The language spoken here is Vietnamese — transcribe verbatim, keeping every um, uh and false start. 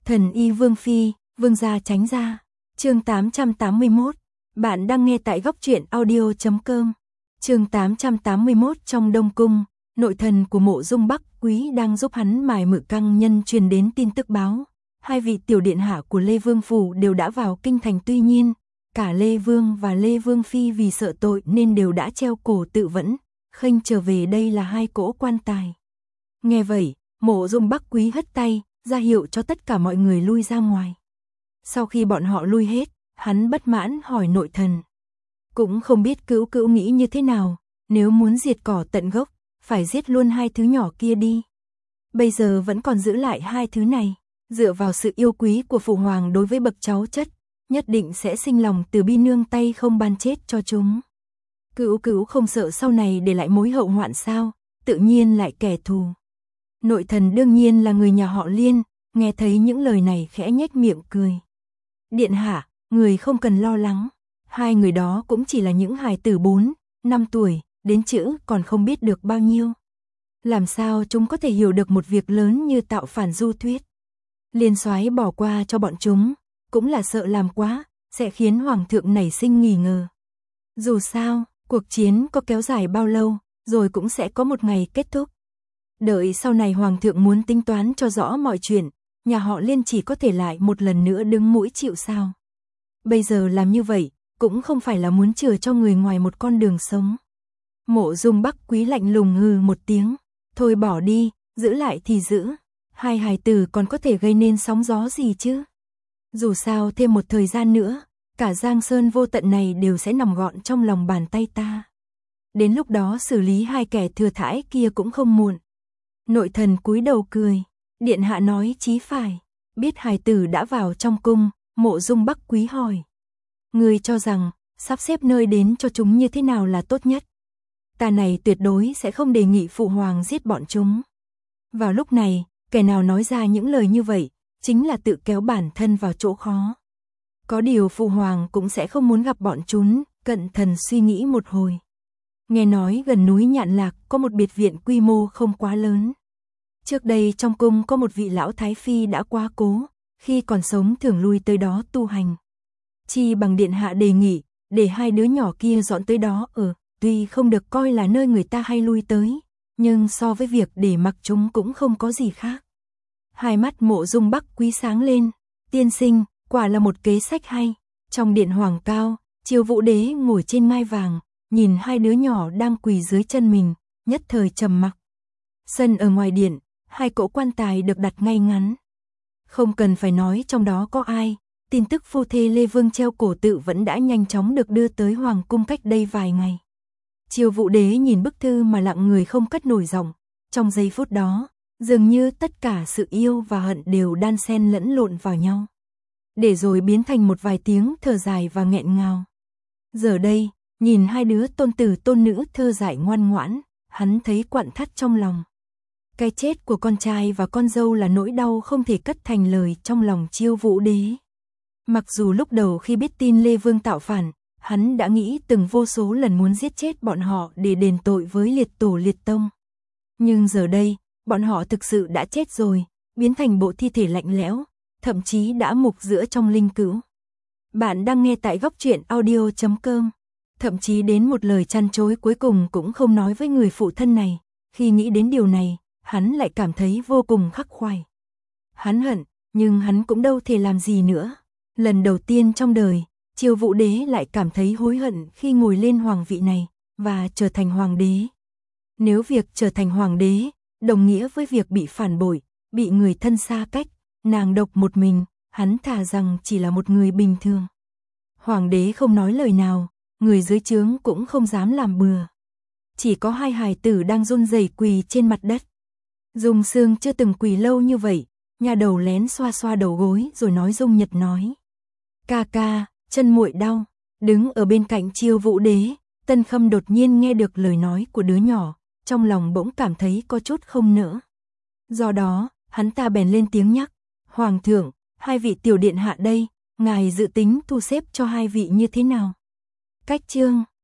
Thần y Vương Phi, Vương gia tránh ra. Chương tám trăm tám mươi mốt. Bạn đang nghe tại góc truyện audio chấm com. Chương tám trăm tám mươi mốt. Trong Đông Cung, nội thần của Mộ Dung Bắc Quý đang giúp hắn mài mự căng nhân truyền đến tin tức báo. Hai vị tiểu điện hạ của Lê Vương Phủ đều đã vào kinh thành, tuy nhiên, cả Lê Vương và Lê Vương Phi vì sợ tội nên đều đã treo cổ tự vẫn, khênh trở về đây là hai cỗ quan tài. Nghe vậy, Mộ Dung Bắc Quý hất tay, ra hiệu cho tất cả mọi người lui ra ngoài. Sau khi bọn họ lui hết, hắn bất mãn hỏi nội thần. Cũng không biết Cữu Cữu nghĩ như thế nào, nếu muốn diệt cỏ tận gốc, phải giết luôn hai thứ nhỏ kia đi. Bây giờ vẫn còn giữ lại hai thứ này, dựa vào sự yêu quý của phụ hoàng đối với bậc cháu chất, nhất định sẽ sinh lòng từ bi nương tay không ban chết cho chúng. Cữu Cữu không sợ sau này để lại mối hậu hoạn sao, tự nhiên lại kẻ thù. Nội thần đương nhiên là người nhà họ Liên, nghe thấy những lời này khẽ nhếch miệng cười. Điện hạ, người không cần lo lắng, hai người đó cũng chỉ là những hài tử bốn, năm tuổi, đến chữ còn không biết được bao nhiêu. Làm sao chúng có thể hiểu được một việc lớn như tạo phản du thuyết. Liên soái bỏ qua cho bọn chúng, cũng là sợ làm quá, sẽ khiến hoàng thượng nảy sinh nghi ngờ. Dù sao, cuộc chiến có kéo dài bao lâu, rồi cũng sẽ có một ngày kết thúc. Đợi sau này hoàng thượng muốn tính toán cho rõ mọi chuyện, nhà họ Liên chỉ có thể lại một lần nữa đứng mũi chịu sào. Bây giờ làm như vậy, cũng không phải là muốn chừa cho người ngoài một con đường sống. Mộ Dung Bắc Quý lạnh lùng hừ một tiếng, thôi bỏ đi, giữ lại thì giữ, hai hài tử còn có thể gây nên sóng gió gì chứ. Dù sao thêm một thời gian nữa, cả Giang Sơn vô tận này đều sẽ nằm gọn trong lòng bàn tay ta. Đến lúc đó xử lý hai kẻ thừa thãi kia cũng không muộn. Nội thần cúi đầu cười, điện hạ nói chí phải, biết hài tử đã vào trong cung, Mộ Dung Bắc Quý hỏi. Ngươi cho rằng, sắp xếp nơi đến cho chúng như thế nào là tốt nhất? Ta này tuyệt đối sẽ không đề nghị phụ hoàng giết bọn chúng. Vào lúc này, kẻ nào nói ra những lời như vậy, chính là tự kéo bản thân vào chỗ khó. Có điều phụ hoàng cũng sẽ không muốn gặp bọn chúng, cận thần suy nghĩ một hồi. Nghe nói gần núi Nhạn Lạc có một biệt viện quy mô không quá lớn. Trước đây trong cung có một vị lão thái phi đã quá cố, khi còn sống thường lui tới đó tu hành. Chi bằng điện hạ đề nghị, để hai đứa nhỏ kia dọn tới đó ở, tuy không được coi là nơi người ta hay lui tới, nhưng so với việc để mặc chúng cũng không có gì khác. Hai mắt Mộ Dung Bắc Quý sáng lên, tiên sinh, quả là một kế sách hay. Trong điện hoàng cao, Chiêu Vũ Đế ngồi trên ngai vàng, nhìn hai đứa nhỏ đang quỳ dưới chân mình, nhất thời trầm mặc. Sân ở ngoài điện, hai cỗ quan tài được đặt ngay ngắn. Không cần phải nói trong đó có ai, tin tức phu thê Lê Vương treo cổ tự vẫn đã nhanh chóng được đưa tới hoàng cung cách đây vài ngày. Chiêu Vũ Đế nhìn bức thư mà lặng người không cất nổi giọng, trong giây phút đó, dường như tất cả sự yêu và hận đều đan xen lẫn lộn vào nhau, để rồi biến thành một vài tiếng thở dài và nghẹn ngào. Giờ đây, nhìn hai đứa tôn tử tôn nữ thơ dại ngoan ngoãn, hắn thấy quặn thắt trong lòng. Cái chết của con trai và con dâu là nỗi đau không thể cất thành lời trong lòng Chiêu Vũ Đế. Mặc dù lúc đầu khi biết tin Lê Vương tạo phản, hắn đã nghĩ từng vô số lần muốn giết chết bọn họ để đền tội với liệt tổ liệt tông. Nhưng giờ đây, bọn họ thực sự đã chết rồi, biến thành bộ thi thể lạnh lẽo, thậm chí đã mục giữa trong linh cữu. Bạn đang nghe tại góc truyện audio chấm com. Thậm chí đến một lời chăn chối cuối cùng cũng không nói với người phụ thân này. Khi nghĩ đến điều này, hắn lại cảm thấy vô cùng khắc khoải. Hắn hận, nhưng hắn cũng đâu thể làm gì nữa. Lần đầu tiên trong đời, Chiêu Vũ Đế lại cảm thấy hối hận khi ngồi lên hoàng vị này, và trở thành hoàng đế. Nếu việc trở thành hoàng đế, đồng nghĩa với việc bị phản bội, bị người thân xa cách, nàng độc một mình, hắn thà rằng chỉ là một người bình thường. Hoàng đế không nói lời nào, người dưới trướng cũng không dám làm bừa. Chỉ có hai hài tử đang run rẩy quỳ trên mặt đất. Dung Sương chưa từng quỳ lâu như vậy, nhà đầu lén xoa xoa đầu gối rồi nói Dung Nhật nói. Ca ca, chân muội đau. Đứng ở bên cạnh Chiêu Vũ Đế, Tân Khâm đột nhiên nghe được lời nói của đứa nhỏ, trong lòng bỗng cảm thấy có chút không nỡ. Do đó, hắn ta bèn lên tiếng nhắc. Hoàng thượng, hai vị tiểu điện hạ đây, ngài dự tính thu xếp cho hai vị như thế nào? Cách chương